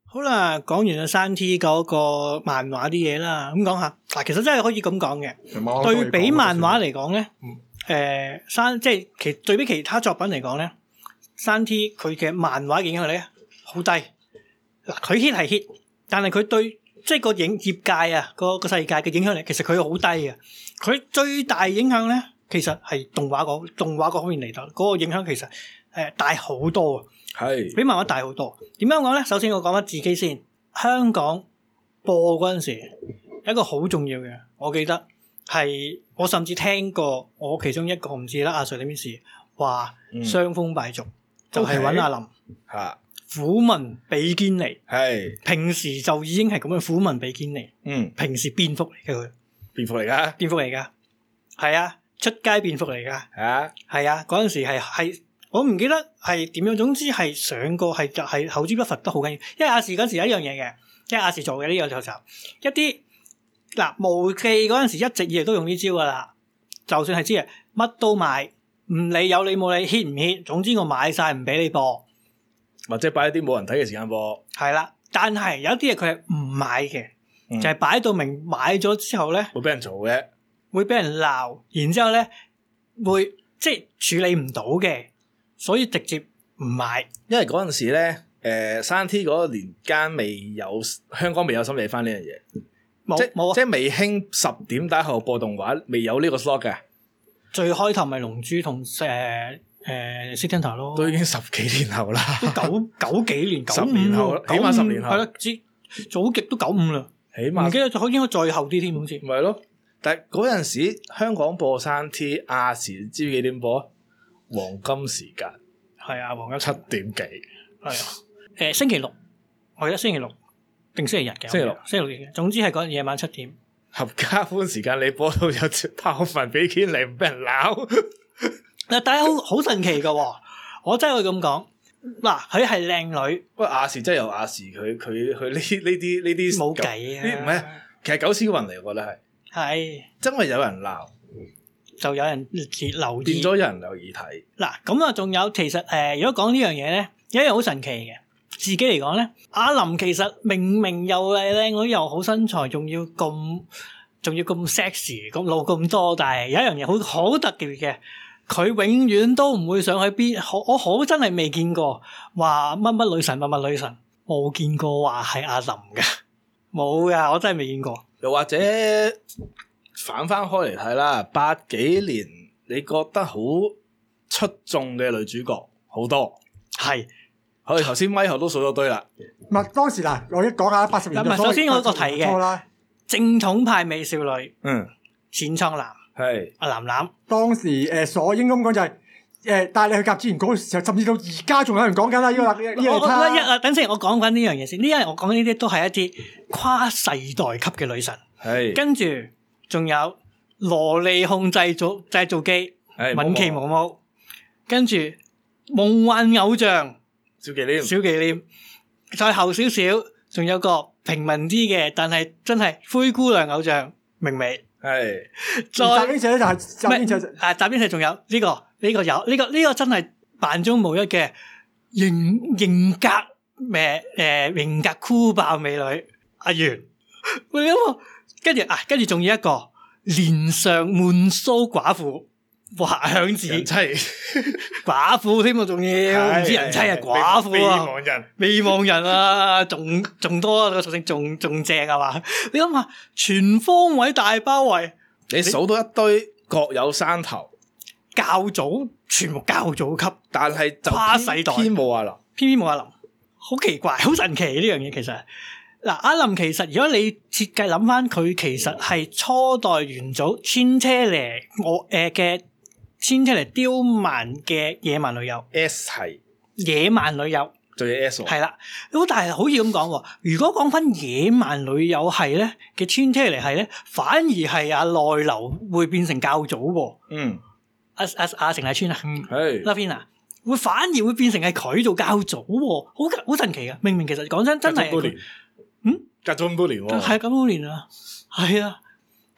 好啦，講完咗山 T 嗰個漫畫啲嘢啦，咁講下嗱，其實真係可以咁講嘅。對比漫畫嚟講咧，即係對比其他作品嚟講咧，山 T 佢嘅漫畫影響力咧好低。嗱，佢 hit 係 hit，但係佢對即係個業界啊，個世界嘅影響力其實佢好低嘅。佢最大影響咧，其實係動畫嗰方面嚟到，嗰個影響其實大好多啊。係比漫畫大好多。點樣講咧？首先我講翻自己先。香港播嗰陣時，一個好重要嘅，我記得係我甚至聽過我其中一個唔知啦，阿 Sir 點事話傷風敗俗，就係揾阿林嚇虎紋比堅尼。係平時就已經係咁嘅虎紋比堅尼。平時蝙蝠嚟嘅佢，蝙蝠嚟㗎，係啊，出街蝙蝠嚟㗎。係啊，嗰陣時係。我唔記得係點樣，總之係上過係口誅筆伐得好緊要，因為亞視嗰陣時有一樣嘢嘅，因為亞視做嘅呢個就一啲嗱無記嗰陣時一直以嚟都用呢招噶啦，就算係知啊乜都買，唔理有理冇理 hit 唔 hit，總之我買晒唔俾你播， 或者擺一啲冇人睇嘅時間播。 係啦，但係有啲嘢佢係唔買嘅，就係擺到明買咗之後咧， 會俾人嘈嘅， 會俾人鬧，然之後咧會即係處理唔到嘅。所以直接唔買， 因為嗰陣時咧，山 T 嗰個年間香港未有心理翻呢樣嘢，冇即係未興10點打後播動畫，未有呢個 slot 嘅。 最開頭咪龍珠同City 咯， 都已經10幾年後啦， 都九幾年 ，10年後，起碼10年後， 係啦，早極都95啦， 起碼唔記得應該再後啲添，好似。 唔係咯，但係嗰陣時香港播山 T 亞視知唔知幾點播？黃金時間係啊，黃金 7點幾係啊，星期六，我記得星期六定星期日嘅，星期六嘅，總之係嗰夜晚7點。 合家歡時間你播到有泡飯比堅尼唔俾人鬧， 嗱，但係好神奇噶，我真係會咁講。嗱，佢係靚女， 不過亞視真係有亞視，佢呢啲冇計啊， 唔係，其實狗屎運嚟，我覺得係真係有人鬧。 就有人留意， 變咗有人留意睇。 嗱，咁啊，仲有其實如果講呢樣嘢咧，有一樣好神奇嘅，自己嚟講咧，阿林其實明明又係靚女，又好身材，仲要咁 sexy， 咁露咁多，但係有一樣嘢好特別嘅，佢永遠都唔會上去邊，我好真係未見過話乜女神乜女神，冇見過話係阿林嘅，冇噶，我真係未見過。 又或者反翻開嚟睇啦，80幾年你覺得好出眾嘅女主角好多， 係我哋頭先咪後都數咗堆啦。 唔係當時嗱，我一講下80年代。 首先我個提嘅正統派美少女，淺倉男係阿藍藍。當時所應該咁講就係帶你去甲子園嗰個時候，甚至到而家仲有人講緊啦。呢個等先，我講緊呢樣嘢先。因為我講呢啲都係一啲跨世代級嘅女神。係跟住。仲有蘿莉控製造機，敏奇毛毛，跟住夢幻偶像小忌廉， 再後少少，仲有個平民啲嘅，但係真係灰姑娘偶像明媚，係再集英社咧就係集英社，仲有呢個真係萬中無一嘅型格型格酷爆美女阿元，喂跟住仲有一個連上悶騷寡婦，哇響字人妻寡婦添啊，仲要唔知人妻啊寡婦啊，未望人啊，仲多個屬性仲正啊嘛！你諗下，全方位大包圍， 你數到一堆各有山頭， 教祖全部教祖級， 但係跨世代偏冇阿林， 偏冇阿林，好奇怪，好神奇呢樣嘢其實。嗱，阿林其實如果你設計諗翻佢，其實係初代元祖千車梨嘅千車梨刁蠻嘅野蠻女友 S 係野蠻女友， 做嘢 S 係啦。咁但係好似咁講，如果講翻野蠻女友係咧嘅千車梨係咧，反而係阿內流會變成教祖喎。阿成麗村啊，係 Lavina 會反而會變成係佢做教祖喎，好神奇㗎。明明其實講真係。 隔咗咁多年喎， 係咁多年啦，係啊，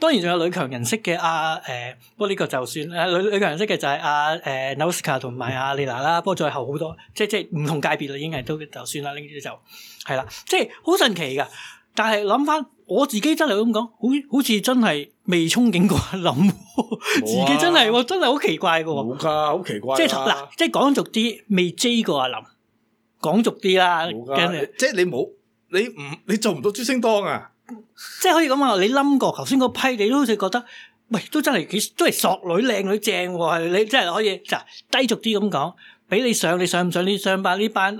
當然仲有女強人式嘅不過呢個就算女強人式嘅就係Nausicaa 同埋阿莉娜啦，不過再後好多即係唔同界別啦，已經係都就算啦，呢啲就係啦，即係好神奇噶。但係諗翻我自己真係咁講，好似真係未憧憬過諗，自己真係好奇怪噶。 冇噶，好奇怪。 即係嗱，即係講俗啲，未追過阿林，講俗啲啦。 即係你做唔到朱星當啊！ 即係可以咁話，你冧過頭先嗰批，你都好似覺得，喂，都真係都係索女靚女正喎，係你真係可以低俗啲咁講，俾你上唔上呢上班呢班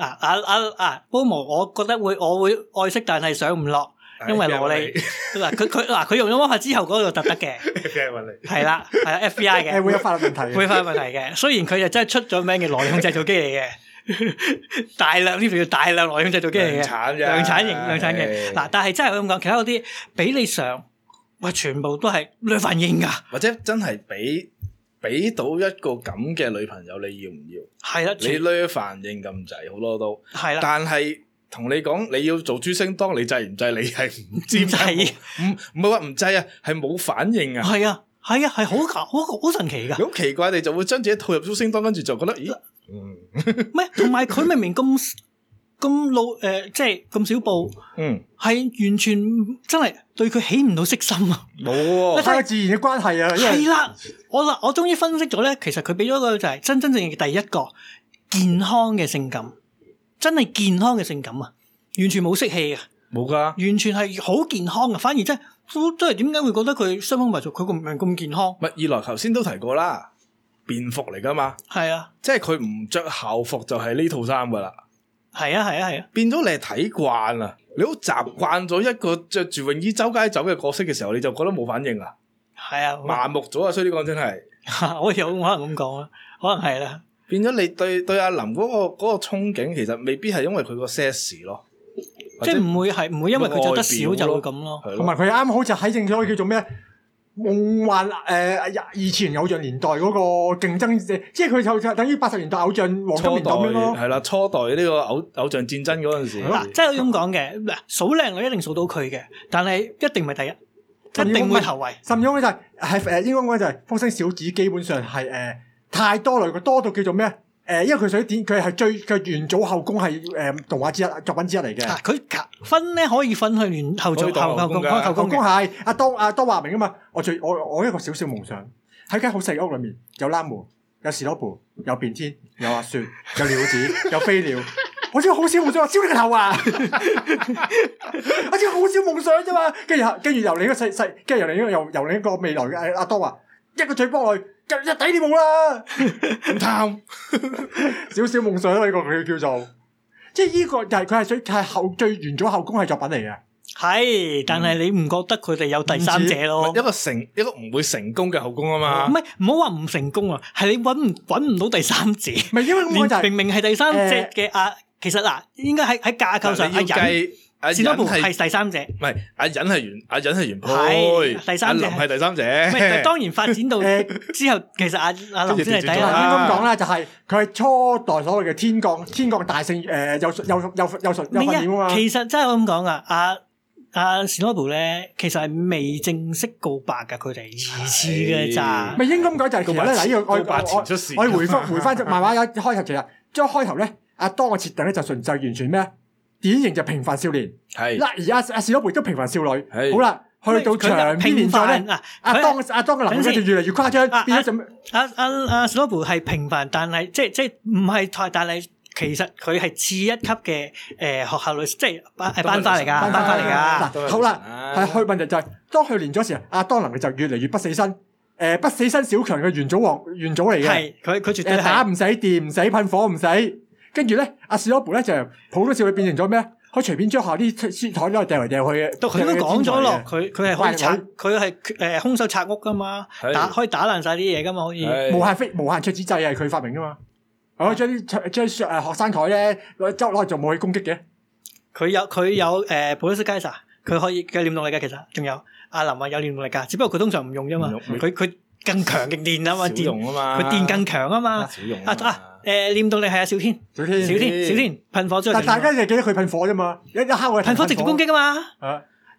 Bomo，我覺得我會愛惜，但係上唔落，因為蘿莉佢用咗魔法之後嗰個就得嘅，係啦FBI 嘅， 會有法律問題， 會有法律問題嘅。雖然佢就真係出咗名嘅羅控製造機嚟嘅。大量呢條叫大量內控製造機嚟嘅，量產嘅嗱，但係真係咁講，其他嗰啲俾你上，喂，全部都係女反應噶， 或者真係俾到一個咁嘅女朋友，你要唔要？係啦，你女反應咁滯，好多都係啦。但係同你講，你要做朱星當，你制唔制？你係唔知制，唔係話唔制啊，係冇反應啊。係啊， 係好神奇噶。 好奇怪，你就會將自己套入朱星當，跟住就覺得咦？ 咩？同埋佢明明咁老即係咁少布，係完全真係對佢起唔到色心啊！ 冇太自然嘅關係啊！ 係啦，我終於分析咗咧，其實佢俾咗個就係真正嘅第一個健康嘅性感，真係健康嘅性感啊！完全冇色氣啊！ 冇噶， 完全係好健康啊！反而真係點解會覺得佢雙峰埋族佢咁健康？ 咪二來頭先都提過啦。便服嚟噶嘛？ 係啊， 即係佢唔着校服就係呢套衫噶啦。 係啊，變咗你係睇慣啦，你好習慣咗一個着住泳衣周街走嘅角色嘅時候，你就覺得冇反應啦。 係啊， 麻木咗啊！所以呢講真係， 我有可能咁講啊，可能係啦。 變咗你對阿林嗰個憧憬，其實未必係因為佢個 size 咯， 即係唔會因為佢着得少就會咁咯。 同埋佢啱好就喺正咗叫做咩？夢幻二次元偶像年代嗰個競爭，即係佢就等於80年代偶像黃金年代咁咯。 係啦，初代呢個偶像戰爭嗰陣時。 嗱，即係咁講嘅，嗱，數靚女一定數到佢嘅，但係一定唔係第一，一定會頭位。 甚至乎就係應該講就係風聲小子，基本上係太多類，佢多到叫做咩？因為佢佢元祖後宮係動畫之一作品之一嚟嘅。佢分咧可以分去元後祖後宮係阿多話明啊嘛。我一個小小夢想喺間好細屋裏面有冷門有士多婆有變天有阿雪有鳥子有飛鳥。我只係好少夢想，燒你個頭啊！我只係好少夢想啫嘛。跟住由另一個細，跟住由另一個未來嘅阿多話一個嘴幫我。一抵你冇啦，唔貪少少夢想呢個佢叫做，即係呢個就係佢係最元祖後宮係作品嚟嘅。 係，但係你唔覺得佢哋有第三者咯？ 一個唔會成功嘅後宮啊嘛。 唔係，唔好話唔成功啊，係你搵唔到第三者。 唔係因為咁就係明明係第三者嘅其實嗱，應該喺架構上阿忍係第三者， 唔係阿忍係原配， 第三者阿林係第三者。 當然發展到之後，其實阿林先係第一。 咁講啦，就係佢係初代所謂嘅天降大聖，有訓練啊嘛。 其實真係咁講噶，阿史諾布咧，其實係未正式告白噶，佢哋二次嘅咋。 咪應該咁講就係其實咧，嗱呢個我回翻隻漫畫一開頭其實，將開頭咧阿當嘅設定咧就純粹完全咩？典型就平凡少年，係嗱而阿史諾布都平凡少女，好啦，去到長篇連載咧，阿當嘅能力就越嚟越誇張，變咗就阿史諾布係平凡，但係即係唔係太，但係其實佢係次一級嘅學校女，即係班花嚟㗎，班花嚟㗎。 嗱好啦，係去問題就係當佢練咗時候，阿當能力就越嚟越不死身，不死身小強嘅元祖嚟嘅， 係佢絕對係打唔死電唔死噴火唔死。跟住咧，阿史諾布咧就普通少女變成咗咩？可以隨便將下啲書台都係掉嚟掉去嘅。 佢都講咗咯，佢係可以拆，佢係空手拆屋噶嘛，可以打爛晒啲嘢噶嘛，可以。 無限桌子掣係佢發明噶嘛。我將學生台咧攞嚟做武器攻擊嘅。 佢有普魯斯凱撒，佢可以嘅念動力嘅，其實仲有阿林有念動力噶，只不過佢通常唔用啫嘛。佢更強嘅電啊嘛，佢電更強啊嘛。念動力係阿小天噴火之後， 但大家就記得佢噴火啫嘛，一敲佢噴火直接攻擊啊嘛。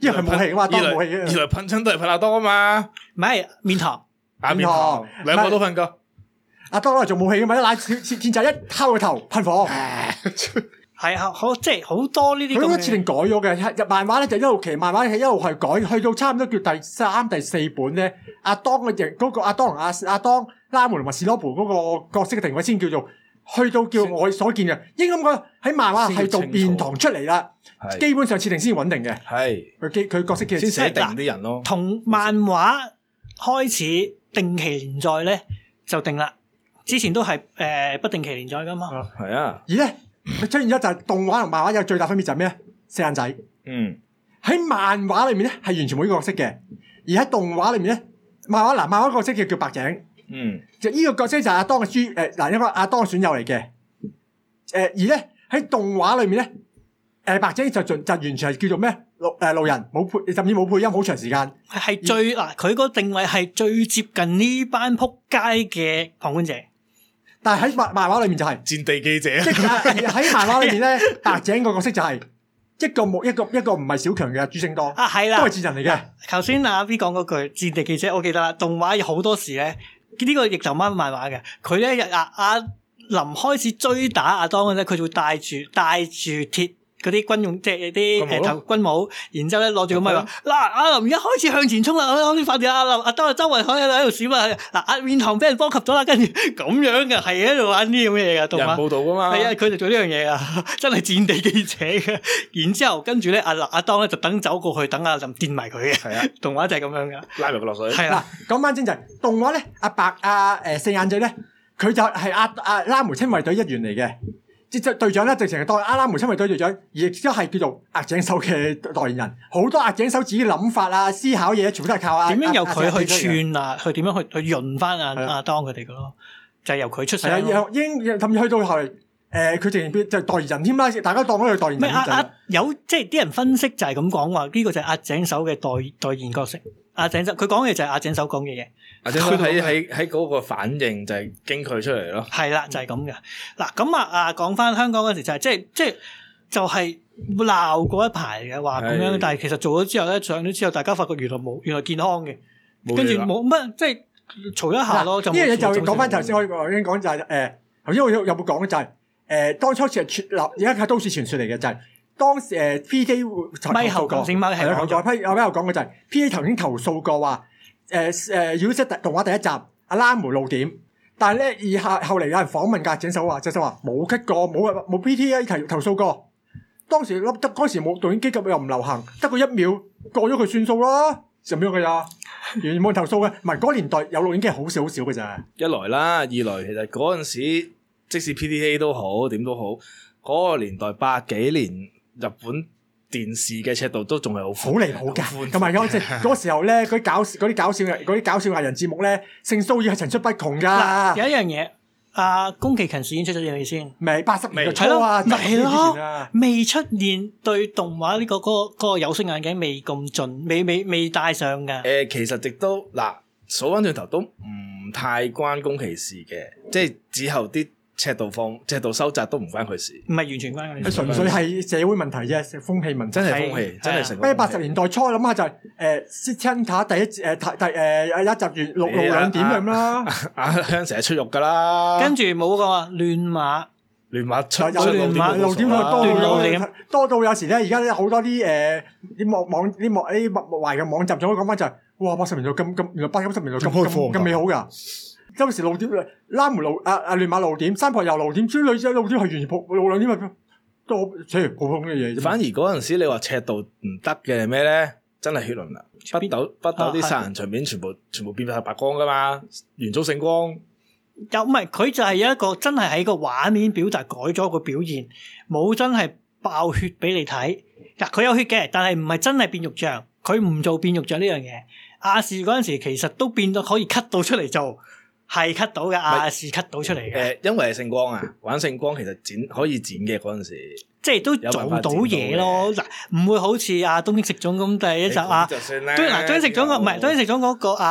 因為佢冇氣啊嘛，當冇氣。 二來噴親都係噴阿當啊嘛， 唔係面堂， 面堂兩個都噴過。 阿當攞嚟做武器噶嘛，一拉天仔一敲個頭噴火。 係啊，好即係好多呢啲。 佢嗰個設定改咗嘅，入漫畫咧就一路其漫畫係一路係改，去到差唔多叫第3、第4本咧，阿當嘅型嗰個阿當同阿當拉門同埋史羅普嗰個角色嘅定位先叫做去到叫我所見嘅，應該咁講喺漫畫係到面堂出嚟啦，基本上設定先穩定嘅。 係佢角色嘅先寫定啲人咯。 同漫畫開始定期連載咧就定啦，之前都係不定期連載噶嘛。 係啊， 而咧。出現咗就係動畫同漫畫有最大分別就係咩？四眼仔。喺漫畫裏面咧係完全冇呢個角色嘅，而喺動畫裏面咧，漫畫角色叫白井。就呢個角色就係阿當嘅一個阿當嘅損友嚟嘅。而咧喺動畫裏面咧，白井就完全係叫做咩？路人冇配，甚至冇配音好長時間。 係最佢個定位係最接近呢班仆街嘅旁觀者。 但係喺漫畫裏面就係戰地記者， 即係喺漫畫裏面咧，白井個角色就係一個唔係小強嘅朱星當係啦， 都係賤人嚟嘅。 頭先阿 B 講嗰句戰地記者，我記得啦。動畫有好多時咧，呢個亦就漫畫嘅，佢咧阿臨開始追打阿當嘅咧，佢就會帶住鐵嗰啲軍用即係啲軍帽，然之後咧攞住個咪話嗱，阿林一開始向前衝啦，開始發電，阿當周圍喺度閃啊，嗱阿面堂俾人波及咗啦，跟住咁樣嘅係喺度玩啲咁嘅嘢噶，動畫人報道噶嘛， 係啊，佢就做呢樣嘢啊，真係戰地記者嘅。然之後跟住咧，阿當咧就等走過去，等阿林電埋佢嘅。係啊，動畫就係咁樣噶， 拉埋佢落水。 係啦，講翻先就係動畫咧，四眼仔咧，佢就係阿拉梅親衛隊一員嚟嘅。即係隊長咧，直情係當阿拉梅親衛隊隊長，而亦都係叫做押井守嘅代言人。好多押井守自己諗法啊、思考嘢，全部都係靠點樣由佢去串啊，去點樣去潤翻阿當佢哋嘅咯，就係由佢出聲。係啊，甚至去到後嚟，佢直情變就係代言人添啦，大家當咗佢代言人。有即係啲人分析就係咁講話，呢個就係押井守嘅代言角色。押井守佢講嘅就係押井守講嘅嘢。 押井守喺嗰個反應就係經佢出嚟咯。係啦，就係咁嘅。嗱咁講翻香港嗰時就係就係鬧過一排嘅話咁樣，但係其實做咗之後咧，上咗之後大家發覺原來健康嘅，跟住冇乜即係嘈一下咯。呢樣嘢就講翻頭先我已經講就係頭先我有冇講就係當初係傳流，而家係都市傳說嚟嘅就係。當時P.K. 咪後講先咪係啦，我喺度講嘅就係 P.K. 曾經投訴過話如果即係動畫第一集阿拉梅露點，但係咧後嚟有人訪問押井守話，就話冇 cut 過，冇 P.T.A. 投訴過。當時嗰時冇導演機構又唔流行，得個1秒過咗佢算數啦，咁樣嘅咋，完全冇人投訴嘅。唔係嗰年代有錄影機好少嘅咋。 一來啦，二來其實嗰陣時即使 P.T.A. 都好點都好，嗰個年代80幾年。日本電視嘅尺度都仲係好離譜㗎，同埋嗰時候咧，嗰啲搞笑藝人節目咧，性騷擾係層出不窮㗎。有一樣嘢，宮崎勤事已經出咗嘢先，未80年代初啊，係咯，未出現對動畫呢嗰個有色眼鏡未咁盡，未帶上㗎。 其實亦都嗱，數翻轉頭都唔太關宮崎事嘅，即係之後啲。尺度收窄都唔關佢事，唔係完全關佢事，純粹係社會問題啫，風氣問題，真係風氣，真係成。咩80年代初諗下就係Sitchin 第一集完露兩點咁啦，阿香成日出獄噶啦，跟住冇個亂馬出亂馬露點多到有時咧，而家好多啲啲壞嘅網站仲可以講翻就係，哇80年代咁原來80、90年代咁美好噶。有時露點拉梅露亂馬露點，山坡又露點，追女仔露點係完全露兩點咪多，普通嘅嘢。反而嗰陣時你話尺度唔得嘅係咩咧？真係血淋啦！北斗啲殺人場面全部變晒白光噶嘛，元祖聖光。又唔係佢就係有一個真係喺個畫面表達改咗個表現，冇真係爆血俾你睇。嗱，佢有血嘅，但係唔係真係變肉醬，佢唔做變肉醬呢樣嘢。亞視嗰陣時其實都變到可以 cut 到出嚟做。係 cut 到嘅，亞視 cut 到出嚟嘅。因為係聖光啊，玩聖光其實可以剪嘅嗰陣時。 即係都做到嘢咯。嗱，唔會好似阿東京食種咁第一集啊，東京食種個唔係東京食種嗰個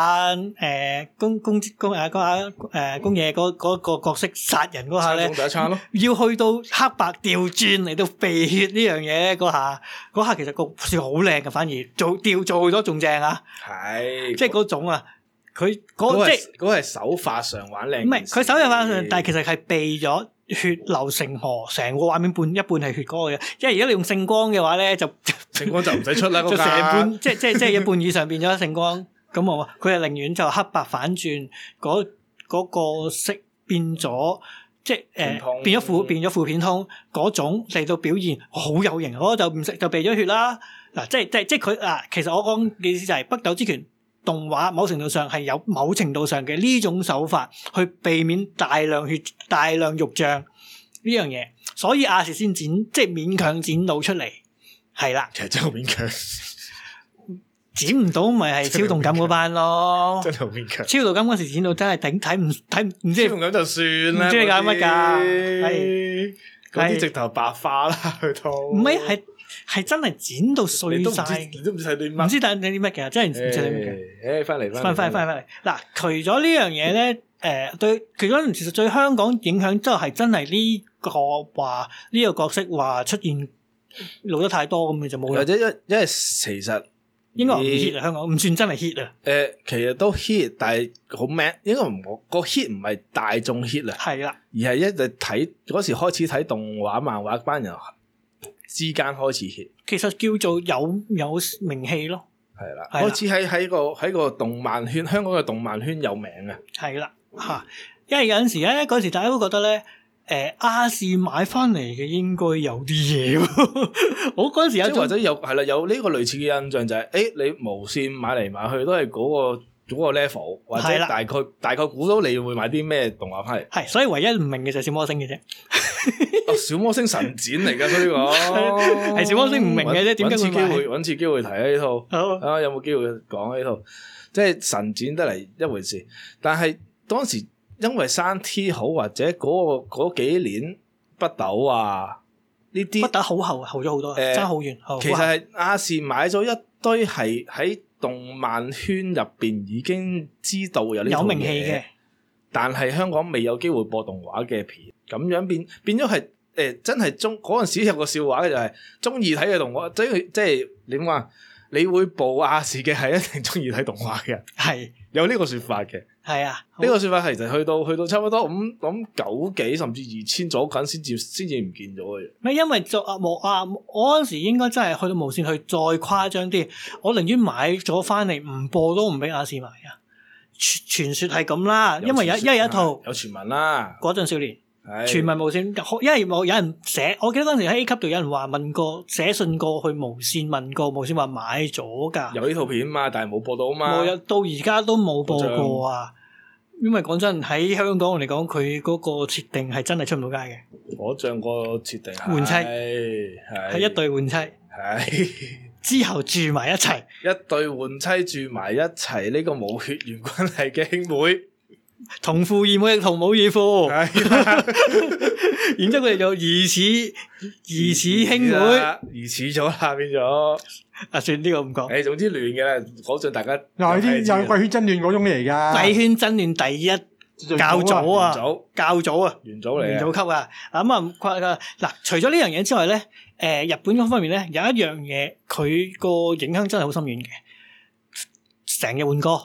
公野嗰個角色殺人嗰下咧，要去到黑白調轉嚟到避血呢樣嘢嗰下其實個算好靚嘅，反而做咗仲正啊！係，即係嗰種啊，佢嗰即係嗰係手法上玩靚， 唔係佢手法上，但係其實係避咗血流成河，成個畫面一半係血嗰個嘅。因為而家你用聖光嘅話咧，就聖光就唔使出啦， 就成半即係一半以上變咗聖光。咁我佢係寧願就黑白反轉嗰個色變咗。即係變咗負片通嗰種嚟到表現好有型，我就唔食就避咗血啦。嗱，即係佢嗱，其實我講嘅意思就係北斗之拳動畫某程度上係有某程度上嘅呢種手法去避免大量血、大量肉醬呢樣嘢，所以亞視先剪即係勉強剪到出嚟，係啦。 其實真係好勉強。 剪唔到咪係超動感嗰班咯， 真係好勉強。 超動感嗰時剪到真係睇唔知。 超動感就算啦， 唔知你搞乜㗎？ 係嗰啲直頭白化啦，去到。 唔係真係剪到碎晒， 你都唔知睇啲乜。 唔知睇啲乜嘅，真係唔知睇乜嘅。 翻嚟。 嗱，除咗呢樣嘢咧，對，其實對香港影響都係真係呢個話呢個角色話出現露得太多咁嘅就冇。 或者因為其實。 應該唔 hit 啊，香港唔算真係 hit 啊。 其實都 hit，但係好 man，應該唔個 hit 唔係大眾 hit 啊。係啦，而係一直睇嗰時開始睇動畫漫畫班人之間開始 hit。 其實叫做有名氣咯。 係啦，開始喺個動漫圈，香港嘅動漫圈有名啊。 係啦，因為有陣時咧，嗰時大家都覺得咧。亞視買翻嚟嘅應該有啲嘢喎，我嗰陣時有或者有係啦，有呢個類似嘅印象就係，你無線買嚟買去都係嗰個 level， 或者大概估到你會買啲咩動畫翻嚟。 係，所以唯一唔明嘅就係小魔星嘅啫。 小魔星神展嚟㗎，所以講係小魔星唔明嘅啫，點解會揾次機會提呢套？好有冇機會講呢套？即係神展得嚟一回事，但係當時。因為生 T 好或者嗰幾年北斗啊呢啲，北斗好後咗好多，爭好遠。其實係亞視買咗一堆係喺動漫圈入邊已經知道有呢套嘢，有名氣嘅，但係香港未有機會播動畫嘅片，咁樣變咗係真係嗰陣時有個笑話嘅就係中意睇嘅動畫，即係點話？你會播亞視嘅係一定中意睇動畫嘅，係有呢個說法嘅。係啊，呢個說法其實去到差唔多咁90幾甚至2000左近先至唔見咗嘅。 咩？因為我嗰陣時應該真係去到無線去再誇張啲，我寧願買咗翻嚟唔播都唔俾亞視買啊！傳說係咁啦，因為有一套有傳聞啦， 嗰陣少年。傳聞無線，因為有人寫，我記得嗰陣時喺 A 級度有人話問過，寫信過去無線問過，無線話買咗噶， 有呢套片嘛，但係冇播到嘛， 到而家都冇播過啊。因為講真喺香港嚟講，佢嗰個設定係真係出唔到街嘅。 火將個設定換妻係一對換妻，係之後住埋一齊， 一對換妻住埋一齊，呢個冇血緣關係嘅兄妹。 同父異母亦同母異父，然之後佢哋就疑似兄妹， 疑似咗啦，變咗。 算呢個唔講。 總之亂嘅啦，講盡大家。 嗱，啲又貴圈真亂嗰種嚟噶。 貴圈真亂第一教祖啊，教祖啊， 元祖嚟， 元祖級啊。嗱，除咗呢樣嘢之外咧，日本嗰方面咧有一樣嘢，佢個影響真係好深遠嘅，成日換歌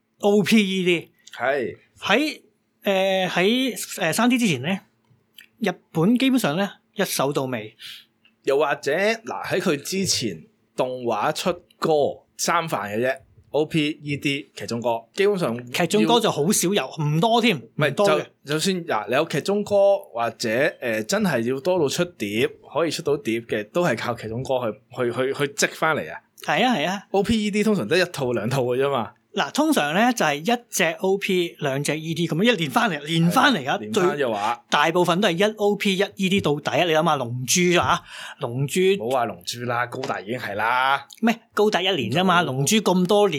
OPED 係。喺3D 之前咧，日本基本上咧一手到尾。 又或者嗱喺佢之前動畫出歌三範嘅啫 ，OPED 劇中歌，基本上劇中歌就好少有，唔多添，唔係多嘅。 就算嗱你有劇中歌或者真係要多到出碟，可以出到碟嘅，都係靠劇中歌去積翻嚟啊。 係啊係啊 ，OPED 通常得一套兩套嘅啫嘛。 嗱，通常咧就係一隻 OP 兩隻 ED 咁樣一連翻嚟啊， 連翻嘅話， 大部分都係一 OP 一 ED 到底啊！你諗下龍珠啊，唔好話龍珠啦，高達已經係啦。 咩？高達1年啫嘛，龍珠咁多年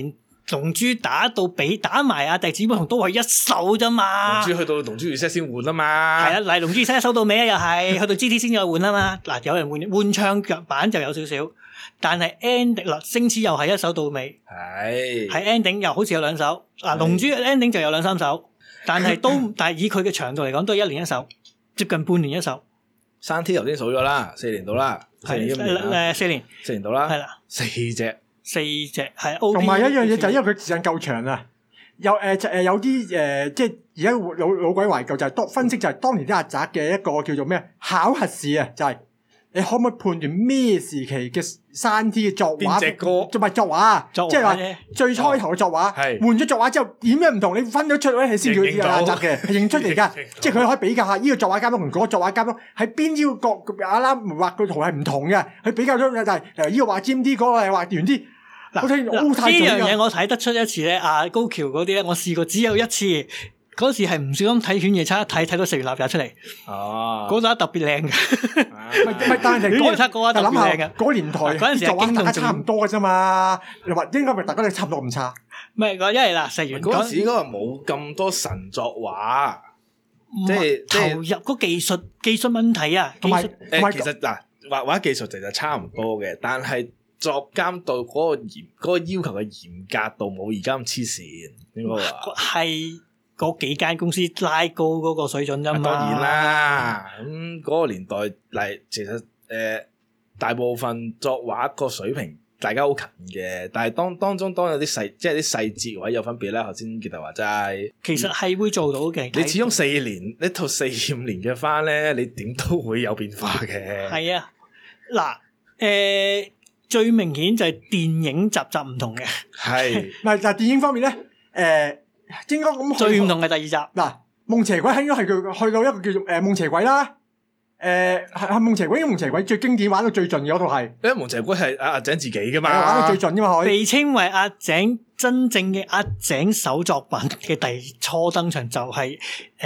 龍珠打埋阿笛子魔童都係一手啫嘛。 龍珠去到龍珠 reset 先換啊嘛。 係啊，嚟龍珠 reset 一手到尾啊，又係去到 GT 先有換啊嘛。嗱，有人換唱腳版就有少少，但係 ending 啦，星矢又係一手到尾。係 ending 又好似有兩手。嗱，龍珠 ending 就有兩三首，但係以佢嘅長度嚟講，都係1年一首，接近半年一首。 3T 頭先數咗啦，4年到啦，4年到啦， 係啦 ，4隻係。 同埋一樣嘢就係因為佢時間夠長啊，有啲即係而家老鬼懷舊就係分析就係當年啲阿宅嘅一個叫做咩考核試啊，就係你可唔可以判斷咩時期嘅3T嘅作畫？邊隻歌？唔係作畫，即係話最初頭嘅作畫，換咗作畫之後點樣唔同？你分咗出嚟係先叫呢個阿宅嘅，係認出嚟㗎。即係佢可以比較下呢個作畫監督同嗰個作畫監督喺邊啲個阿拉畫個圖係唔同嘅。佢比較咗就係呢個畫尖啲，嗰個係畫圓啲。嗱，呢樣嘢我睇得出一次咧。高橋嗰啲咧，我試過只有一次。嗰時係唔小心睇犬夜叉，睇到四月立日出嚟。哦，嗰陣特別靚嘅。 但係犬夜叉嗰陣特別靚嘅。 嗰年代嗰陣時作畫大家差唔多嘅啫嘛。你話應該咪大家都差唔多咁差？ 唔係，因為嗱，石原嗰陣時應該冇咁多神作畫，即係投入嗰技術問題啊。 同埋其實嗱，畫畫技術其實差唔多嘅，但係作監度嗰個要求嘅嚴格度冇而家咁黐線，應該話係。嗰幾間公司拉高嗰個水準啫嘛， 當然啦。咁嗰個年代嚟，其實大部分作畫個水平大家好近嘅，但係當中有啲細節位有分別啦。頭先傑特話齋， 其實係會做到嘅。 你始終4年一套4、5年嘅番咧，你點都會有變化嘅。 係啊，嗱，最明顯就係電影集唔同嘅。 係， 唔係就係電影方面咧，應該咁最唔同嘅第2集嗱，夢邪鬼應該係佢去到一個叫做夢邪鬼啦，係夢邪鬼，因為夢邪鬼最經典玩到最盡嘅嗰套係， 因為夢邪鬼係阿井自己噶嘛， 玩到最盡噶嘛，可以被稱為阿井真正嘅阿井首作品嘅初登場就係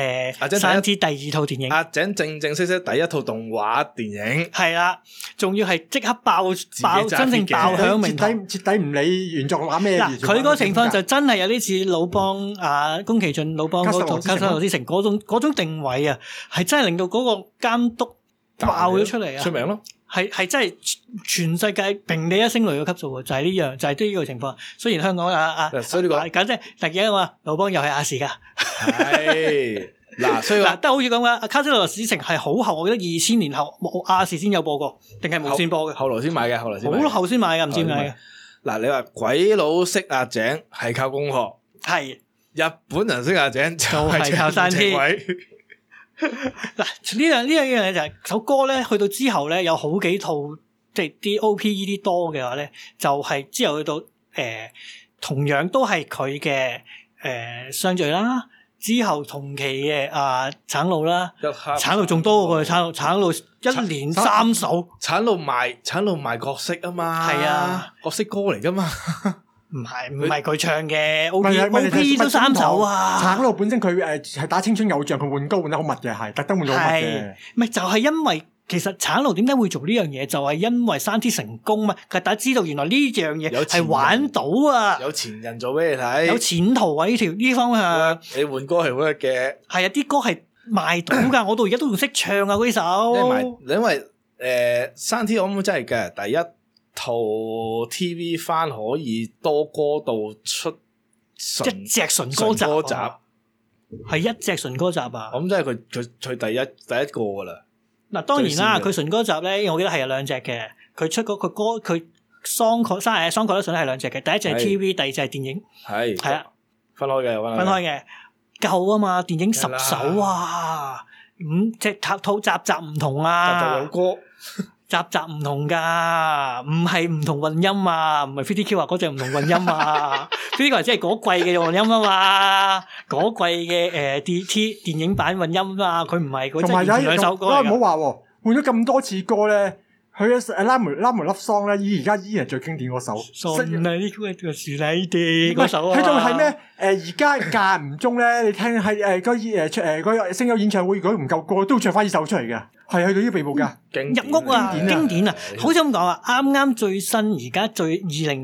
3T第2套電影， 阿井正式第一套動畫電影係啦，仲要係即刻爆真正爆響名堂， 徹底唔理原作玩咩。 嗱，佢嗰個情況就真係有啲似魯邦宮崎駿魯邦嗰套《卡西羅之城》嗰種定位啊，係真係令到嗰個監督爆咗出嚟啊， 出名咯。 係真係全世界平地一聲雷嘅級數喎，就係呢樣，就係呢個情況。雖然香港所以呢個簡直突然話魯邦又係亞視噶， 係嗱，所以話都好似咁噶。卡西羅之城係好後，我記得2000年後亞視先有播過，定係無線播嘅？ 後來先買嘅，好後先買嘅，唔知點解嘅。 嗱，你話鬼佬識阿井係靠功學， 係日本人識阿井就係靠3T。嗱，呢樣嘢就係首歌咧，去到之後咧有好幾套，即係啲 OPED 多嘅話咧，就係之後去到同樣都係佢嘅相聚啦。之後同期嘅橙路啦，橙路仲多過佢，橙路1年3首， 橙路賣角色啊嘛， 係啊， 角色歌嚟噶嘛。 唔係佢唱嘅 OP 都3首啊！ 橙路本身佢係打青春偶像，佢換歌換得好密嘅，係特登換到好密嘅。 咪就係因為其實橙路點解會做呢樣嘢，就係因為3T成功嘛。大家知道原來呢樣嘢係玩到啊！ 有前人做俾你睇， 有前途啊！呢方向你換歌係 work 嘅， 係啊！啲歌係賣到噶，我到而家都仲識唱啊！嗰首， 因為3T 我諗真係嘅第一套 TV 番可以多歌到出一隻純歌集，係一隻純歌集啊！ 咁真係佢第一個噶啦。 嗱，當然啦，佢純歌集咧，我記得係有2隻嘅。佢出嗰個歌，佢桑確都算係2隻嘅。第一隻係 TV，第二隻係電影。係啊， 分開嘅， 夠啊嘛！電影10首啊，5隻套集唔同啊， 集有歌。 集唔同噶，唔係唔同混音啊，唔係 3DQ 啊，嗰隻唔同混音啊，3DQ 即係嗰季嘅混音啊嘛，嗰季嘅電影版混音啊嘛，佢唔係嗰隻2首歌嚟噶。 唔好話換咗咁多次歌咧，佢嘅拉梅 Love Song 咧，而家依然係最經典嗰首。 信啊，呢個是你哋嗰首啊。 佢仲係咩？而家間唔中咧，你聽係嗰聲優演唱會，如果唔夠歌，都會唱翻呢首出嚟嘅。係去到呢個地步噶， 入屋啊，經典啊，好似咁講啊，啱最新而家最2020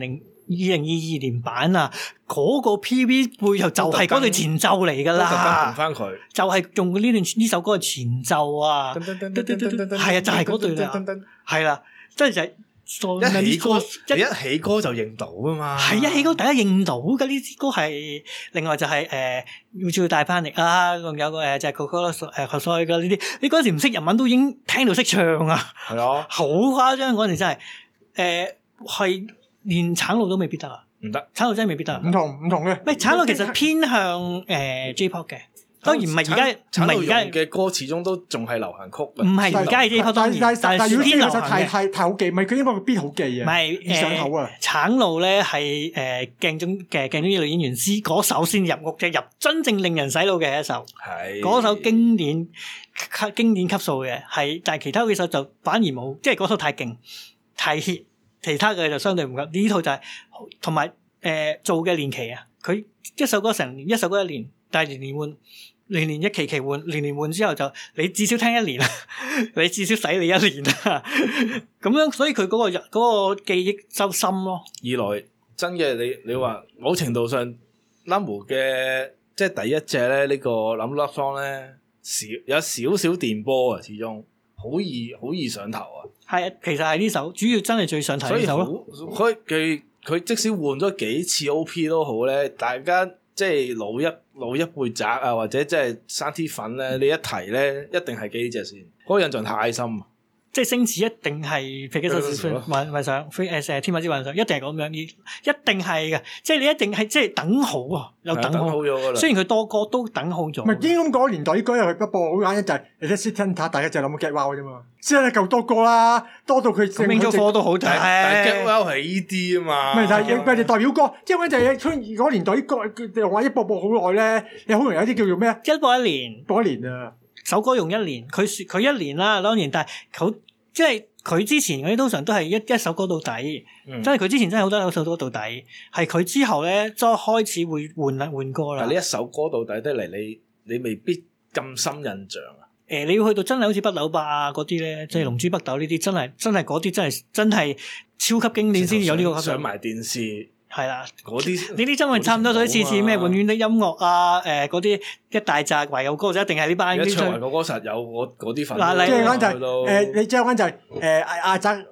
2022年版啊，嗰個 PV 背後就係嗰段前奏嚟㗎啦， 都翻佢， 就係用呢首歌嘅前奏啊，係啊，就係嗰段啦，係啦，即係就係。 一起歌就認到啊嘛， 係一起歌大家認到嘅呢支歌係，另外就係要照大翻嚟啊，仲有個就係嗰個所謂嘅呢啲，你嗰時唔識日文都已經聽到識唱啊， 係啊， 好誇張嗰陣真係係連橙路都未必得啊， 唔得， 橙路真係未必得， 唔同嘅， 喂，橙路其實偏向J-pop 嘅。當然唔係而家，唔係而家嘅歌始終都仲係流行曲。 唔係而家嘅 J-pop 當然，但係偏流行嘅。 太好記，唔係佢應該個 beat 好記啊。唔係上口啊。 橙路咧係鏡中呢女演員之嗰首先入屋嘅，入真正令人洗腦嘅一首。係。嗰首經典級數嘅係，但係其他幾首就反而冇，即係嗰首太勁太 hit，其他嘅就相對唔夠。呢套就係同埋做嘅年期啊，佢一首歌成年，一首歌一年，但係年年換。年年一期換，年年換之後就你至少聽一年啦，你至少使你一年啦，咁樣所以佢嗰個記憶就深咯。 二來真嘅你話某程度上 Lamu 嘅即係第一隻咧呢個諗 Love Song 咧有少少電波啊，始終好易上頭啊。係啊， 其實係呢首主要真係最上頭呢首咯。 所以佢即使換咗幾次 OP 都好咧，大家。即係老一輩宅啊，或者即係生 T 粉咧，你一提咧，一定係記呢隻先，嗰個印象太深。 即係星矢一定係飛機手幻想，天馬之幻想，一定係咁樣，一定係嘅。即係你一定係即係等好啊，又等好咗噶啦。 雖然佢多歌都等好咗。 唔係應該嗰個年代啲歌又係不播好簡單，就係你睇 City 大家就諗 Get Wow 啫嘛。先係夠多歌啦，多到佢名咗歌都好睇。 但係 Get Wow 係呢啲啊嘛。 咪就係佢哋代表歌，即係就係佢嗰年代啲歌，佢話一播好耐咧，你好容易有啲叫做咩啊？ 一播一年， 播一年啊！ 首歌用一年，佢一年啦，當然，但係佢即係佢之前嗰啲通常都係一首歌到底，即係佢之前真係好多首歌到底，係佢之後咧再開始會換歌啦。 但係呢一首歌到底得嚟，你未必咁深印象啊。 你要去到真係好似北斗吧嗰啲咧，即係龍珠北斗呢啲，真係嗰啲真係超級經典先有呢個上埋電視。 係啦， 嗰啲呢啲真係差唔多，所以次咩永遠的音樂啊，嗰啲一大紮懷舊歌就一定係呢班。 一唱懷舊歌實有嗰啲粉。 嗱，即係啱就係你即係啱就係阿澤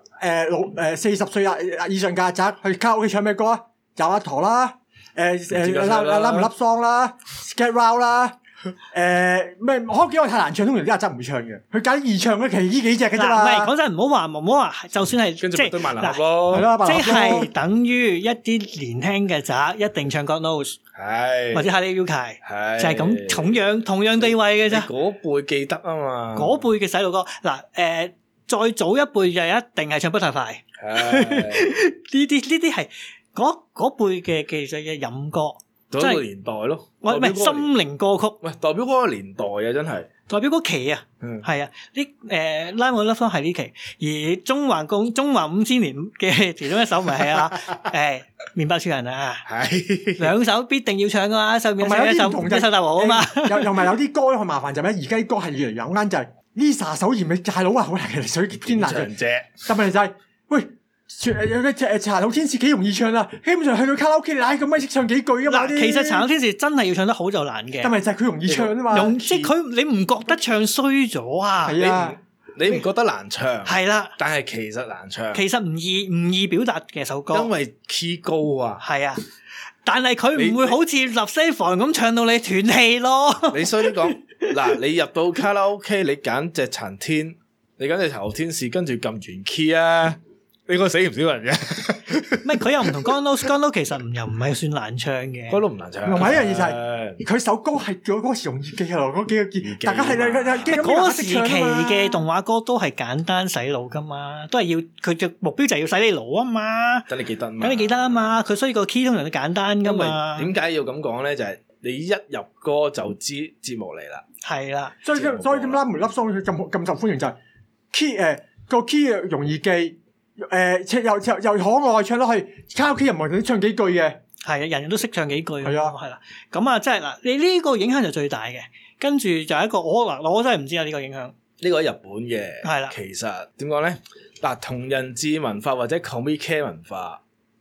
40歲以上嘅阿澤去卡拉 OK唱咩歌啊？有阿陀啦，Love Song 啦 ，Get Round 啦。咩？我幾個太難唱，通常啲阿澤唔會唱嘅。佢揀易唱嘅，其實呢幾隻嘅啫嘛。 唔係講真，唔好話，就算係即係嗱，即係等於一啲年輕嘅澤一定唱 God Knows，或者 Hallelujah，就係咁同樣地位嘅啫。 嗰輩記得啊嘛， 嗰輩嘅洗腦歌嗱，再早一輩就一定係唱不太快。呢啲係嗰輩嘅其實嘅飲歌。 嗰個年代咯， 唔係心靈歌曲， 喂，代表嗰個年代啊，真係代表嗰期啊，係啊，呢Lamu Love Song係呢期，而中環5000年嘅其中一首咪係麵包超人啊，係兩首必定要唱噶嘛，上面一首大王啊嘛， 又咪有啲歌好麻煩就咩？而家啲歌係越嚟越啱就係 Lisa 首嫌你大佬啊，好難嘅水偏難嘅，但問題就係喂。茶樓天使幾容易唱啦，基本上去到卡拉 OK 你咁咪識唱幾句噶嘛？ 其實茶樓天使真係要唱得好就難嘅， 但係就係佢容易唱啊嘛， 即係佢你唔覺得唱衰咗啊？ 係啊， 你唔覺得難唱？ 係啦， 但係其實難唱， 其實唔易表達嘅首歌， 因為 key 高啊。 係啊，但係佢唔會好似立西房咁唱到你斷氣咯。 你衰啲講嗱，你入到卡拉 OK， 你揀隻陳天，你揀隻茶樓天使，跟住撳完 key 啊。應該死唔少人嘅， 唔係佢又唔同 God Knows 其實又唔係算難唱嘅， 嗰都唔難唱。 同埋一樣嘢就係佢首歌係做嗰時容易記啊，嗰幾個字，大家係嗰個時期嘅動畫歌都係簡單洗腦噶嘛，都係要佢嘅目標就係要洗你腦啊嘛， 等你記得啊嘛，佢所以個 key 通常都簡單噶嘛。 點解要咁講咧？就係你一入歌就知節目嚟啦，係啦， 所以點解 Lamu Love Song 咁受歡迎就係 key 個 key 容易記。又可愛唱得去卡拉 OK 又唔係唱幾句嘅， 係啊，人人都識唱幾句， 係啊， 係啦，咁啊，即係嗱，你呢個影響就最大嘅，跟住就係一個我真係唔知啊呢個影響， 呢個喺日本嘅， 係啦， 其實點講咧？嗱，同人誌文化或者 Comic 文化，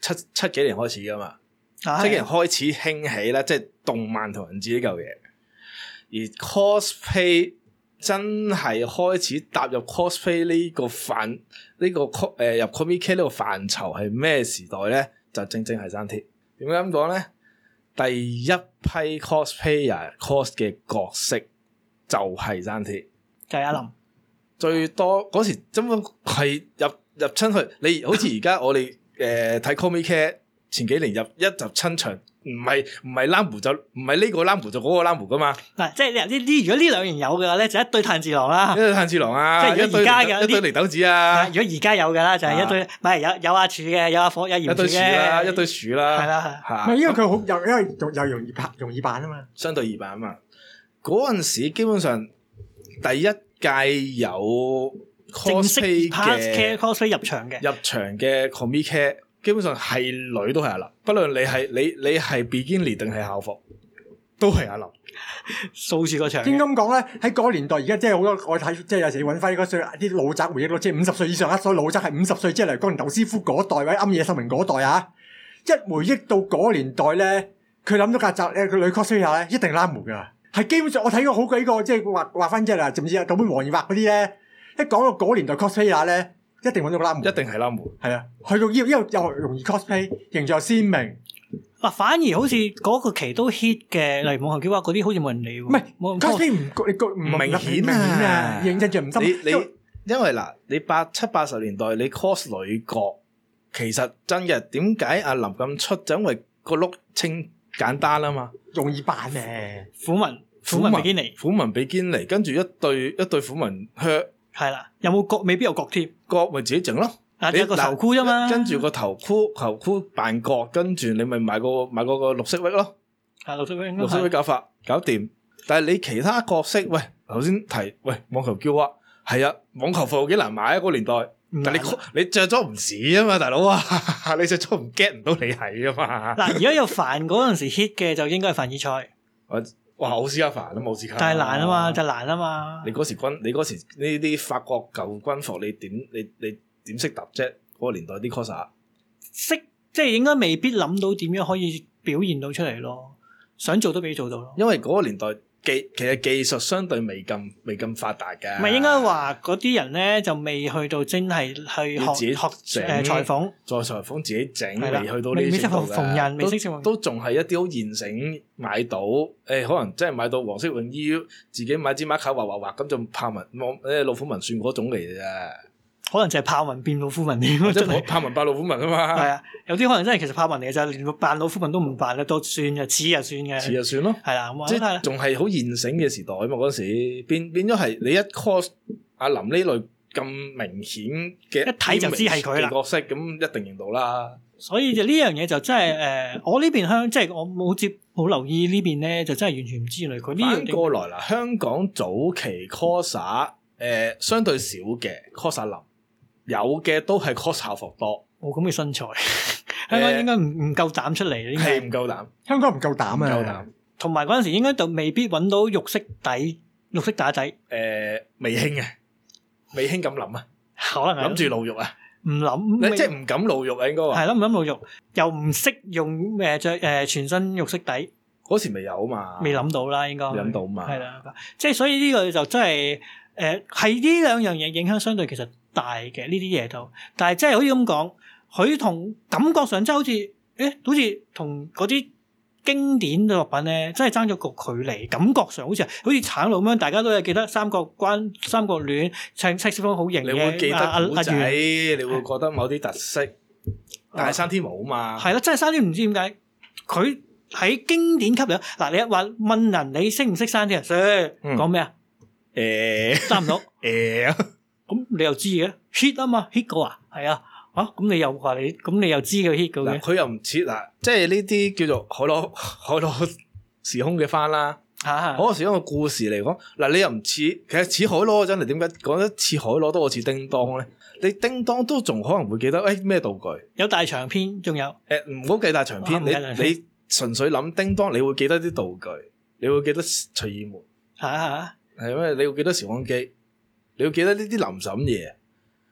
七幾年開始噶嘛，七幾年開始興起啦，即係動漫同人誌呢嚿嘢，而 cosplay 真係開始踏入 cosplay 呢個範呢個入 comic 呢個範疇係咩時代咧？就正係山 T。點解咁講咧？第一批 cosplayer cos 嘅角色就係山 T， 就係阿林。 最多嗰時根本係入親去，你好似而家我哋睇 comic 前幾年入親場，唔係冷湖就唔係呢個冷湖就嗰個冷湖噶嘛。嗱， 即係如果呢兩年有嘅話咧，就一堆炭治郎啦， 一堆炭治郎啊， 即係如果而家嘅一堆禰豆子啊。 如果而家有嘅啦，就係一堆，唔係有阿柱嘅，有阿火，有炎柱嘅， 一堆樹啦， 係啦係。 唔係因為佢好因為又容易扮啊嘛， 相對易扮啊嘛。嗰陣時基本上第一屆有 cosplay 嘅 cosplay 入場嘅 comic， 基本上係女都係阿林，不論你係 bikini 定係校服，都係阿林。 掃住個場。 應該咁講咧，喺嗰個年代，而家即係好多我睇，即係有時揾翻嗰啲老宅回憶咯，即係50歲以上啊，所以老宅係50歲，即係嚟講劉師傅嗰代或者庵野秀明嗰代啊，一回憶到嗰個年代咧，佢諗到曱甴佢女 cosplayer 咧，一定拉門噶，係基本上我睇過好幾個即係畫翻即係啦，甚至啊九本黃二畫嗰啲咧，一講到嗰年代 cosplayer 咧，一定揾到個拉門， 一定係拉門， 係啊，去到因為又容易 cosplay， 形象鮮明。 反而好似嗰個期都 hit 嘅，例如網球叫話嗰啲好似冇人理喎。 唔係 cosplay 唔明顯啊， 印象唔深。 因為嗱，你70、80年代你 cos 女角，其實真嘅點解阿林咁出，就因為個 look 清簡單啊嘛， 容易扮咧。 虎紋比堅尼， 跟住一對虎紋靴， 係啦，有冇角？未必有角貼， 角咪自己整咯。 你有個頭箍啫嘛， 跟住個頭箍扮角，跟住你咪買個綠色 wig 咯， 綠色 wig 搞法搞掂。但係你其他角色，喂，頭先提網球叫啊，係啊，網球服幾難買啊，嗰個年代，但係你着咗唔似啊嘛，大佬啊，你着咗唔 get 唔到你係啊嘛。 嗱，而家有凡嗰陣時 hit 嘅就應該係凡爾賽。 哇，奧斯卡凡都冇斯卡， 但係難啊嘛，就難啊嘛。 你嗰時呢啲法國舊軍服，你點識揼啫？嗰個年代啲 coser 識，即係應該未必諗到點樣可以表現到出嚟咯。想做都俾做到咯。因為嗰個年代其實技術相對未咁發達嘅。 唔係應該話嗰啲人咧就未去到真係去學裁縫， 再裁縫自己整，未去到呢啲程度嘅。都仲係一啲好現成買到，可能真係買到黃色泳衣，自己買支馬卡畫咁就豹紋老虎紋算嗰種嚟嘅啫。 可能就係豹紋變老虎紋添， 即係豹紋扮老虎紋啊嘛。 係啊，有啲可能真係其實豹紋嚟嘅，就連扮老虎紋都唔扮嘅，都算嘅，似就算嘅。 似就算咯。 係啦， 即係仲係好現成嘅時代啊嘛！嗰時變咗係你一 cos 阿林呢類咁明顯嘅， 一睇就知係佢啦角色，咁一定認到啦。 所以就呢樣嘢就真係我呢邊即係我冇留意呢邊咧，就真係完全唔知嚟佢呢樣。 反過來啦，香港早期 coser 相對少嘅 coser 林。有嘅都係 cos 校服多， 冇咁嘅身材，香港應該唔夠膽出嚟， 係唔夠膽， 香港唔夠膽啊，唔夠膽。 同埋嗰陣時應該就未必揾到肉色底、肉色打仔， 未興啊，未興咁諗啊， 可能諗住露肉啊， 唔諗， 即係唔敢露肉啊，應該話係咯，唔敢露肉，又唔識用着全身肉色底， 嗰時未有嘛， 未諗到啦，應該諗到嘛， 係啦，即係所以呢個就真係係呢兩樣嘢影響相對其實大嘅呢啲嘢都，但係真係好似咁講，佢同感覺上真係好似同嗰啲經典嘅作品咧，真係爭咗個距離。感覺上好似橙路咁樣，大家都係記得三角戀，唱色士風好型嘅。 你會記得古仔，你會覺得某啲特色，但係山 T 冇嘛？ 係咯，真係山 T 唔知點解佢喺經典級嚟。嗱，你話問人你識唔識山 T 啊？講咩啊？差唔多。咁你又知嘅 hit 啊嘛 hit 過啊，係啊，咁你又話咁你又知佢 hit 過嘅？ 佢又唔似嗱，即係呢啲叫做海螺時空嘅番啦。海螺時空嘅故事嚟講，嗱你又唔似，其實似海螺真係點解講得似海螺多過似叮當咧？你叮當都仲可能會記得咩道具？有大長篇，仲有唔好計大長篇，你純粹諗叮當，你會記得啲道具，你會記得隨意門，係咩？你會記得時光機。你要記得呢啲林沈嘢，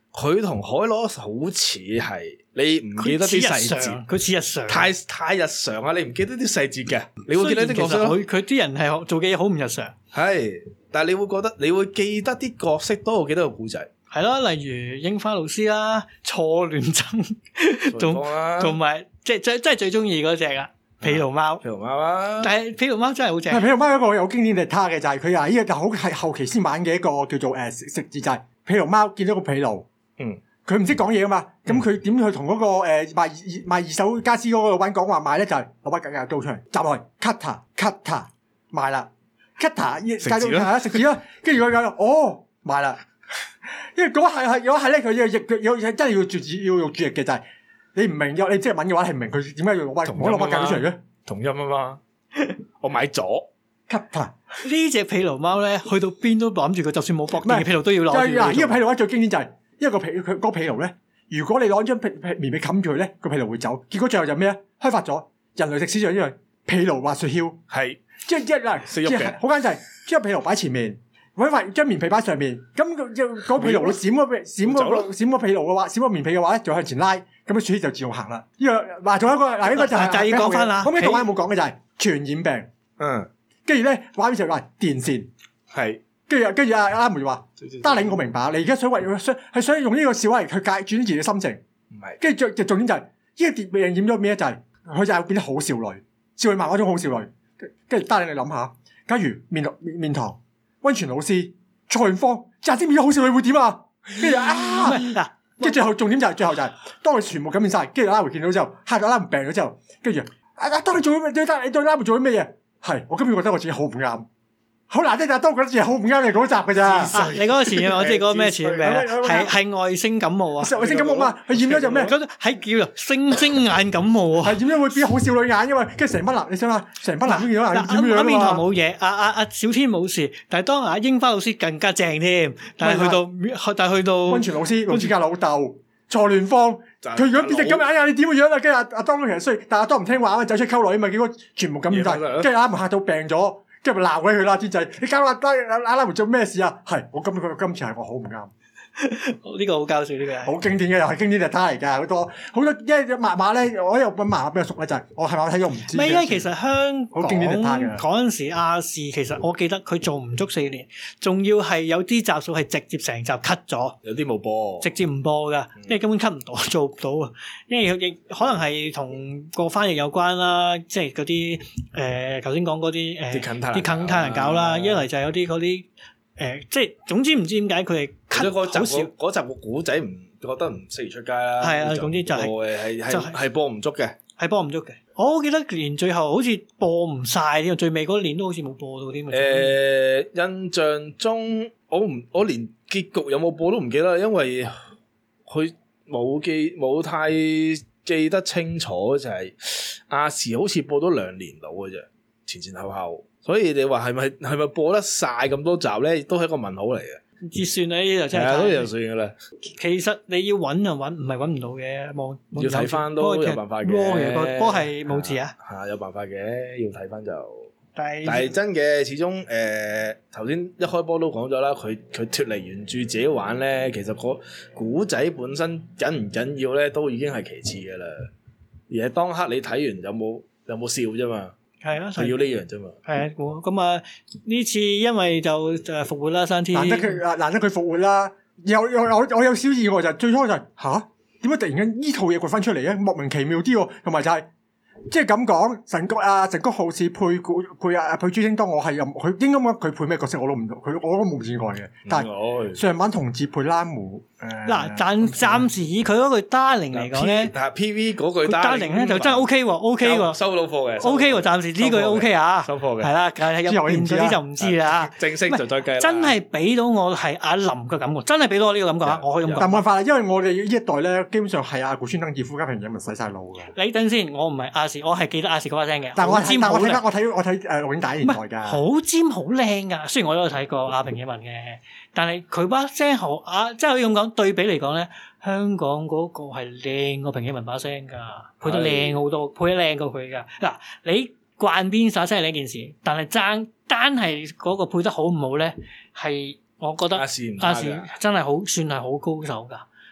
佢同海螺好似係，你唔記得啲細節， 佢似日常， 太日常啊！你唔記得啲細節嘅，你會記得啲角色。 佢啲人係做嘅嘢好唔日常。 係，但係你會記得啲角色多過記得個故仔。 係咯，例如櫻花老師啦，錯亂爭，同埋即係最中意嗰隻啊，毗盧貓。 毗盧貓啊！ 但係毗盧貓真係好正。 毗盧貓一個有經典嘅他嘅就係佢啊，呢個就好係後期先玩嘅一個叫做食字就係毗盧貓見到個毗盧，佢唔識講嘢啊嘛，咁佢點去同嗰個賣二手家私嗰個老闆講話賣咧就係攞把夾刀出嚟斬落去 cutter 賣啦 cutter 介紹食字咯，跟住佢講賣啦。因為嗰係咧，佢要真係要用注譯嘅就係你唔明嘅，你即係文嘅話係唔明佢點解要攞把夾刀出嚟嘅？ 同音啊嘛，我買咗 cutter 呢隻毗盧貓咧，去到邊都攬住佢，就算冇搏嘅毗盧都要攞住。 嗱，呢個毗盧最經典就係因為佢嗰毗盧咧，如果你攞張棉被冚住佢咧，個毗盧會走。結果最後就咩咧？開發咗人類歷史上因為毗盧滑雪橇，係即係嗱，即係好簡單就係將毗盧擺前面。搵塊將棉被擺上面，咁嗰毗盧會閃個毗盧嘅話，閃個棉被嘅話咧，就向前拉，咁個雪橇就自動行啦。呢個嗱，仲有一個嗱，呢個就係要講翻啦。 後尾動畫冇講嘅就係傳染病，跟住咧畫面就話電線，係，跟住阿梅話，Darling，我明白，你而家想用呢個笑話嚟去轉移嘅心情，唔係，跟住就重點就係呢個電病染咗咩咧？就係佢就係變得好少女，少女漫嗰種好少女。跟住 Darling，你諗下，假如面堂。溫泉老師、蔡元芳，廿啲變咗好少女會點啊？跟住跟住最後重點就係當佢全部感染晒，跟住阿梅見到之後，嚇到阿梅病咗之後，跟住當你做咗咩？你對阿梅做咗咩嘢？係我今日覺得我自己好唔啱。好難聽，但係都覺得自己好唔啱你嗰集嘅咋？ 你嗰個詞我知嗰個咩詞名？係外星感冒啊！ 外星感冒嘛，佢染咗就咩？ 係叫做星眼感冒啊！ 係點樣會變好少女眼？因為跟住成班男，你想下，成班男都見到眼點樣啊？ 面堂冇嘢，阿小天冇事，但係當阿櫻花老師更加正添。但係去到溫泉老師家老豆蔡亂芳，佢如果變成咁樣，你點個樣啊？跟住阿當其實衰，但係阿當唔聽話啊嘛，走出溝女啊嘛，結果全部感染晒，跟住阿梅嚇到病咗。跟住咪鬧鬼佢啦，天仔！你搞阿拉梅做咩事啊？係我今次係我好唔啱。 呢個好搞笑，呢個好經典嘅，又係經典嘅他嚟㗎，好多，因為漫畫咧，我又揾漫畫比較熟咧，就係我係咪我睇過唔知？唔係因為其實香港好經典嘅他嘅嗰陣時亞視，其實我記得佢做唔足4年，仲要係有啲集數係直接成集 cut 咗， 有啲冇播， 直接唔播㗎，因為根本 cut 唔到，做唔到啊！因為亦可能係同個翻譯有關啦，即係嗰啲頭先講嗰啲啲近太難搞啦，一嚟就係有啲嗰啲。即係總之唔知點解佢哋 cut 好少嗰集個古仔唔覺得唔適宜出街啦。 係啊，總之就係播唔足嘅， 係播唔足嘅。我記得連最後好似播唔晒添，最尾嗰年都好似冇播到添。 印象中我連結局有冇播都唔記得，因為佢冇太記得清楚，就係亞視好似播咗2年到嘅啫，前後。所以你話係咪播得晒咁多集咧，都係一個問號嚟嘅。 結算呢啲就真係都就算噶啦。 其實你要揾就揾，唔係揾唔到嘅。 要睇翻都有辦法嘅。 波係冇字啊。 有辦法嘅，要睇翻就。但係真嘅，始終頭先一開波都講咗啦，佢脫離原著自己玩咧，其實個古仔本身緊唔緊要咧，都已經係其次噶啦。而係當刻你睇完有冇笑啫嘛？係啊，係要呢樣啫嘛。 係啊，咁啊呢次因為就復活啦，山 T 難得佢復活啦。我有小意外就係最初就係點解突然間呢套嘢掘翻出嚟咧？莫名其妙啲喎，同埋就係即係咁講，神谷浩史配朱星當，我係佢應該講佢配咩角色我都冇見過嘅。但係上版同志配拉姆嗱，暫時以佢嗰句 Darling 嚟講咧， 但係 PV 嗰句 Darling 咧就真係 OK 喎， 收到貨嘅 ，OK 喎，暫時呢句 OK 啊， 收貨嘅係啦，係入邊嗰啲就唔知啦。 正式就再計啦。 真係俾到我係阿林嘅感覺，真係俾到我呢個感覺啊！我可以咁講。 但冇辦法啦，因為我哋呢一代咧，基本上係阿古川登治夫家平嘢咪洗晒腦嘅。 你等先，我唔係亞視，我係記得亞視嗰把聲嘅。 但我睇錄影帶年代㗎。 好尖好靚㗎，雖然我都有睇過阿平野文嘅，但係佢把聲即係可以咁講，對比嚟講咧，香港嗰個係靚過平野文把聲㗎，配得靚好多，配得靚過佢㗎。嗱，你慣邊把聲係呢件事，但係單係嗰個配得好唔好咧，係我覺得亞視真係算係好高手㗎。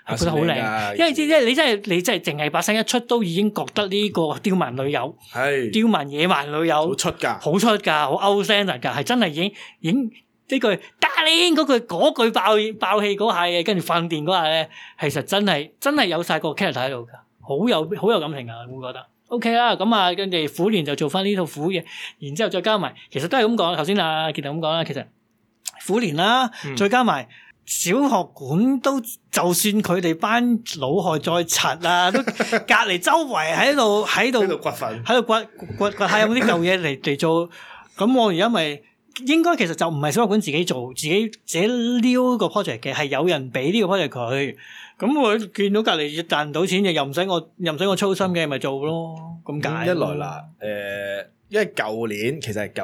係配得好靚，因為你真係淨係把聲一出都已經覺得呢個刁蠻女友係刁蠻野蠻女友好出㗎，好 outstanding 㗎，係真係已經呢句 darling 嗰句爆氣嗰下嘅，跟住放電嗰下咧，其實真係有晒個 character 喺度㗎，好有感情啊，會覺得 OK 啦。咁啊，跟住虎年就做翻呢套虎嘢，然之後再加埋，其實都係咁講。頭先阿傑咁講啦，其實虎年啦，再加埋小學館都，就算佢哋班老害再柒啊，都隔離周圍喺度掘墳，喺度掘下有冇啲舊嘢嚟做。咁我而家咪。應該其實就唔係小學館自己做，自己撩個 project 嘅，係有人俾呢個 project 佢。咁我見到隔離賺唔到錢嘅，又唔使我操心嘅，咪做咯。咁解。 一來啦，因為舊年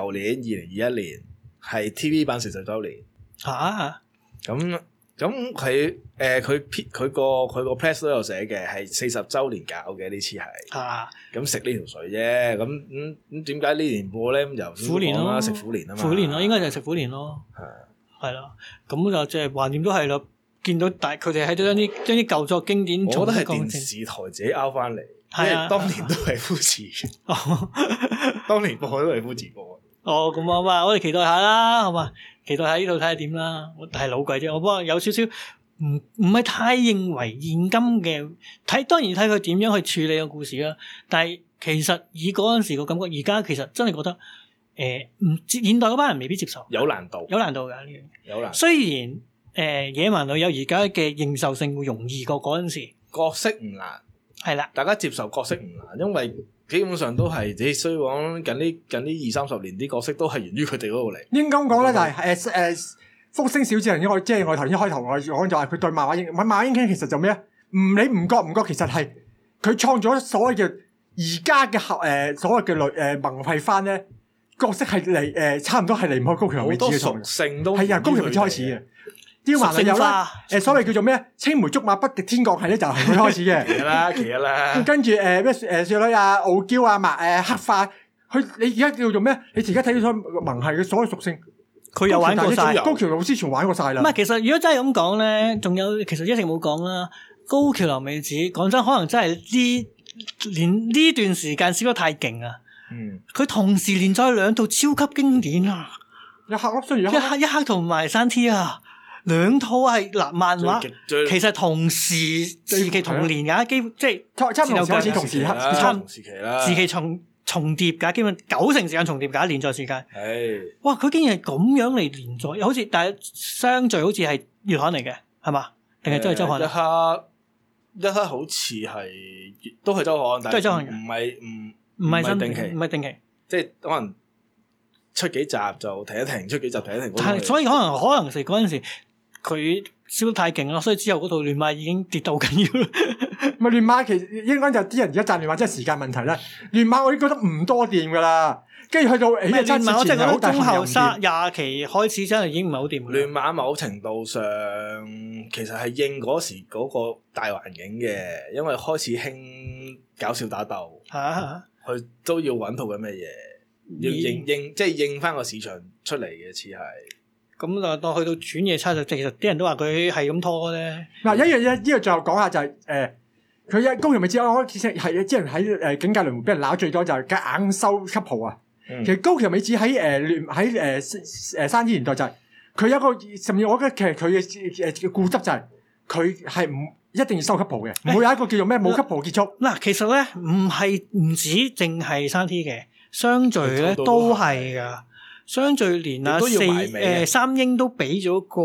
2021年係 TV 版40週年。嚇！咁佢個 press 都有寫嘅，係40週年搞嘅呢次係。咁食呢條水啫，咁點解呢年播咧？咁由虎年咯， 食虎年啊嘛。 虎年咯，應該就係食虎年咯。係咯，咁就即係橫掂都係咯。見到佢哋喺度將啲舊作經典， 我覺得係電視台自己拗翻嚟，因為當年都係夫慈，當年播都係夫慈播。 哦，咁啊嘛，我哋期待下啦，好嘛？期待下呢度睇下點啦。我係老鬼啫，我不過有少少唔係太認為現今嘅當然睇佢點樣去處理個故事啦。但係其實以嗰陣時個感覺，而家其實真係覺得現代嗰班人未必接受，有難度㗎呢樣嘢。有難度。雖然野蠻女友而家嘅認受性會容易過嗰陣時，角色唔難，係啦，大家接受角色唔難，因為基本上都係你需要講近呢20-30年啲角色都係源於佢哋嗰度嚟。應該咁講咧，就係福星小子人，即係我頭先開頭我講就係佢對漫畫英傾其實就咩啊？你唔覺，其實係佢創咗所謂嘅而家嘅所謂嘅萌系番咧，角色係嚟差唔多係離唔開高橋留美子嘅屬性都係高橋留美子開始嘅。刁蠻女友啦，所謂叫做咩？青梅竹馬不敵天降係咧，就係佢開始嘅。其一啦。跟住咩少女啊、傲嬌啊、黑化，你而家叫做咩？你而家睇到萌系嘅所有屬性，佢又玩過晒。高橋老師全玩過晒啦。唔係，其實如果真係咁講咧，仲有其實一直冇講啦。高橋留美子講真，可能真係連呢段時間燒得太勁啊！佢同時連載2套超級經典啊！一黑同埋山 T 啊！2套係漫畫，其實同時期同年㗎，即係差唔多開始同時期啦，時期重疊㗎，基本90%時間重疊㗎，連載時間。哇！佢竟然係咁樣嚟連載，好似但係相聚好似係月刊嚟嘅，係嘛？定係真係週刊？一刻好似係都係週刊，但係唔係定期，即係可能出幾集就停一停，出幾集停一停。所以可能係嗰陣時。佢燒得太勁啦，所以之後嗰套亂馬已經跌到好緊要啦。咪亂馬其實應該就啲人而家讚亂馬，即係時間問題啦。亂馬我已經覺得唔多掂噶啦，跟住去到亂馬我真係覺得中後20期開始真係已經唔係好掂。亂馬某程度上其實係應嗰時嗰個大環境嘅，因為開始興搞笑打鬥，佢都要揾套咁嘅嘢，要應即係應翻個市場出嚟嘅似係。咁就當去到轉夜叉就其實啲人都話佢係咁拖咧。嗱，一樣嘢呢個最後講下就係佢高橋美子，我其實係之前喺警界輪迴俾人鬧最多就係夾硬收couple啊。其實高橋美子喺山之年代就係佢有一個，甚至我覺得其實佢嘅固執就係佢係唔一定要收 couple 嘅，唔會有一個叫做咩冇 couple 結束。嗱，其實咧唔止淨係山 T 嘅，相聚咧都係噶。相聚連啊三英都俾咗個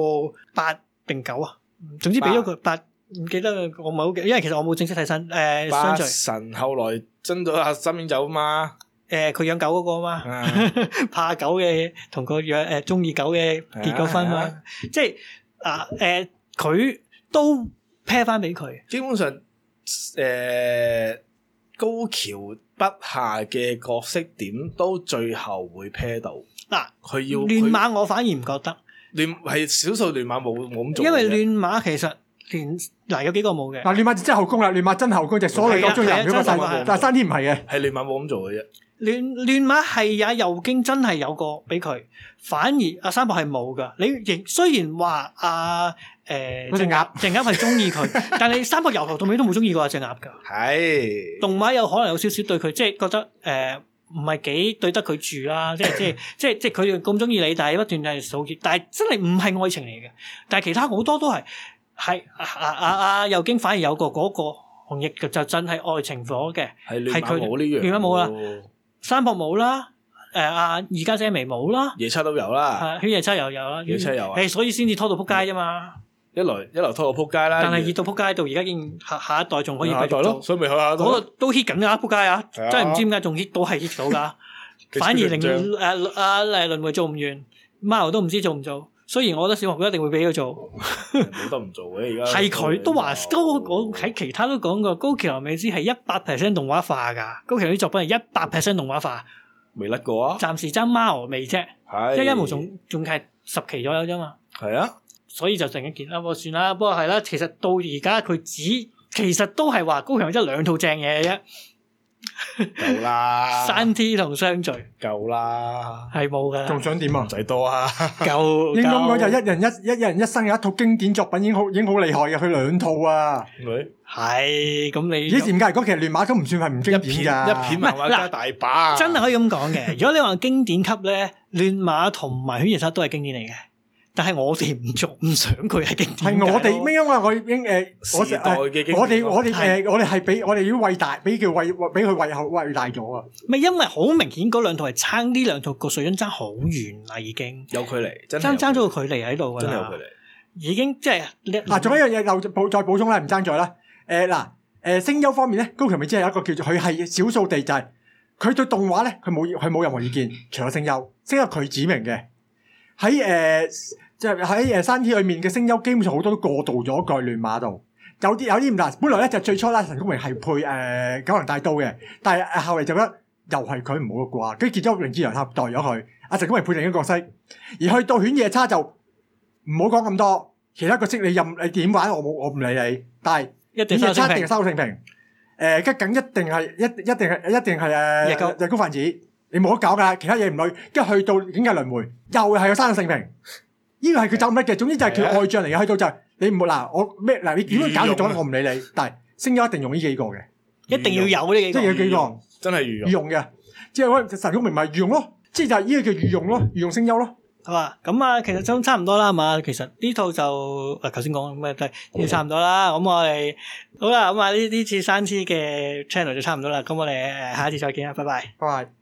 8定9啊，總之俾咗個8，唔記得我唔係好記得，因為其實我冇正式睇相聚。神後來真咗阿三英走啊嘛，佢養狗嗰個啊嘛，怕狗嘅同個養中意狗嘅結咗婚嘛，即係佢都 pair 翻俾佢。基本上高橋筆下嘅角色點都最後會 pair 到。嗱，佢要亂馬，我反而唔覺得係少數亂馬冇咁做，因為亂馬其實有幾個冇嘅。嗱，亂馬真係後宮啦，亂馬真後宮就所有角中人嗰個細，但係山 T 唔係嘅，係亂馬冇咁做嘅啫。 亂馬係也右京真係有個俾佢，反而阿三伯係冇噶。你亦雖然話隻鴨係中意佢，但係三伯由頭到尾都冇中意過隻鴨噶。 係動畫有可能有少少對佢，即係覺得唔係幾對得佢住啦。即係佢咁中意你，但係不斷係數結，但係真係唔係愛情嚟嘅。但係其他好多都係右京反而有個嗰個紅翼就真係愛情火嘅，係佢亂馬冇啦。三伯冇啦，二家姐未冇啦， 夜叉都有啦， 夜叉又有啦， 夜叉有啊， 所以先至拖到撲街啫嘛。 一來拖到撲街啦， 但係熱到撲街到而家已經下一代仲可以繼續做，所以咪去下一代嗰個都 hit 緊噶撲街啊！真係唔知點解仲 hit 到係 hit 到噶，反而令輪迴做唔完，貓都唔知做唔做。雖然我覺得小學一定會俾佢做， 冇得唔做嘅而家。係佢都話我喺其他都講過，高橋留美子係100% 動畫化噶，高橋啲作品係100% 動畫化， 未甩過啊！ 暫時爭貓未啫，一無仲係10期左右啫嘛。 係啊， 所以就成一件啦，算啦。不過係啦，其實到而家佢其實都係話高橋真係2套正嘢啫。 夠啦， 山 T 同相聚夠啦， 係冇噶， 仲想點啊？ 唔使多啊， 夠應該講就一人一生有一套經典作品已經好厲害嘅，佢2套啊， 係咁你以前㗎，嗰其實亂馬都唔算係唔經典㗎， 一片漫畫家大把， 真係可以咁講嘅。如果你話經典級咧，亂馬同埋犬夜叉都係經典嚟嘅。但係我哋唔想佢係經典。 係我哋咩？因為我已經時代嘅經典。 我哋係俾我哋要偉大，俾佢偉大咗啊！ 咪因為好明顯嗰2套係差，呢2套個水準爭好遠啦，已經有距離， 爭咗個距離喺度㗎啦，真係有距離。已經即係嗱，仲有一樣嘢再補充啦，唔爭在啦。聲優方面咧，高橋美子係有一個叫做佢係少數地，就係佢對動畫咧，佢冇任何意見，除咗聲優佢指明嘅喺即係喺山 T 裏面嘅聲優，基本上好多都過渡咗過去亂馬度。有啲唔同，本來咧就最初啦，神宮明係配九能大刀嘅，但係後嚟就覺得又係佢唔好啩，跟住結咗榮智良太代咗佢，神宮明配另一個角色，而去到犬夜叉就唔好講咁多，其他角色你點玩我唔理你，但係犬夜叉一定係收到勝平，梗一定係日高泛子，你冇得搞㗎，其他嘢唔去，跟住去到境界輪迴又係有三個勝平。呢個係佢走唔甩嘅，總之就係佢愛將嚟嘅，去到就係你唔好嗱我咩嗱，你點樣搞到咗我唔理你，但係聲優一定用呢幾個嘅， 一定要有呢幾個， 即係有幾個真係御用嘅，即係神宮明咪御用咯，即係就係呢個叫御用咯，御用聲優咯， 係嘛？咁啊，其實都差唔多啦，係嘛？其實呢套就頭先講咩都係差唔多啦。咁我哋好啦，咁啊呢次山 T嘅 channel 就差唔多啦。咁我哋下一次再見啦，拜拜， 拜拜。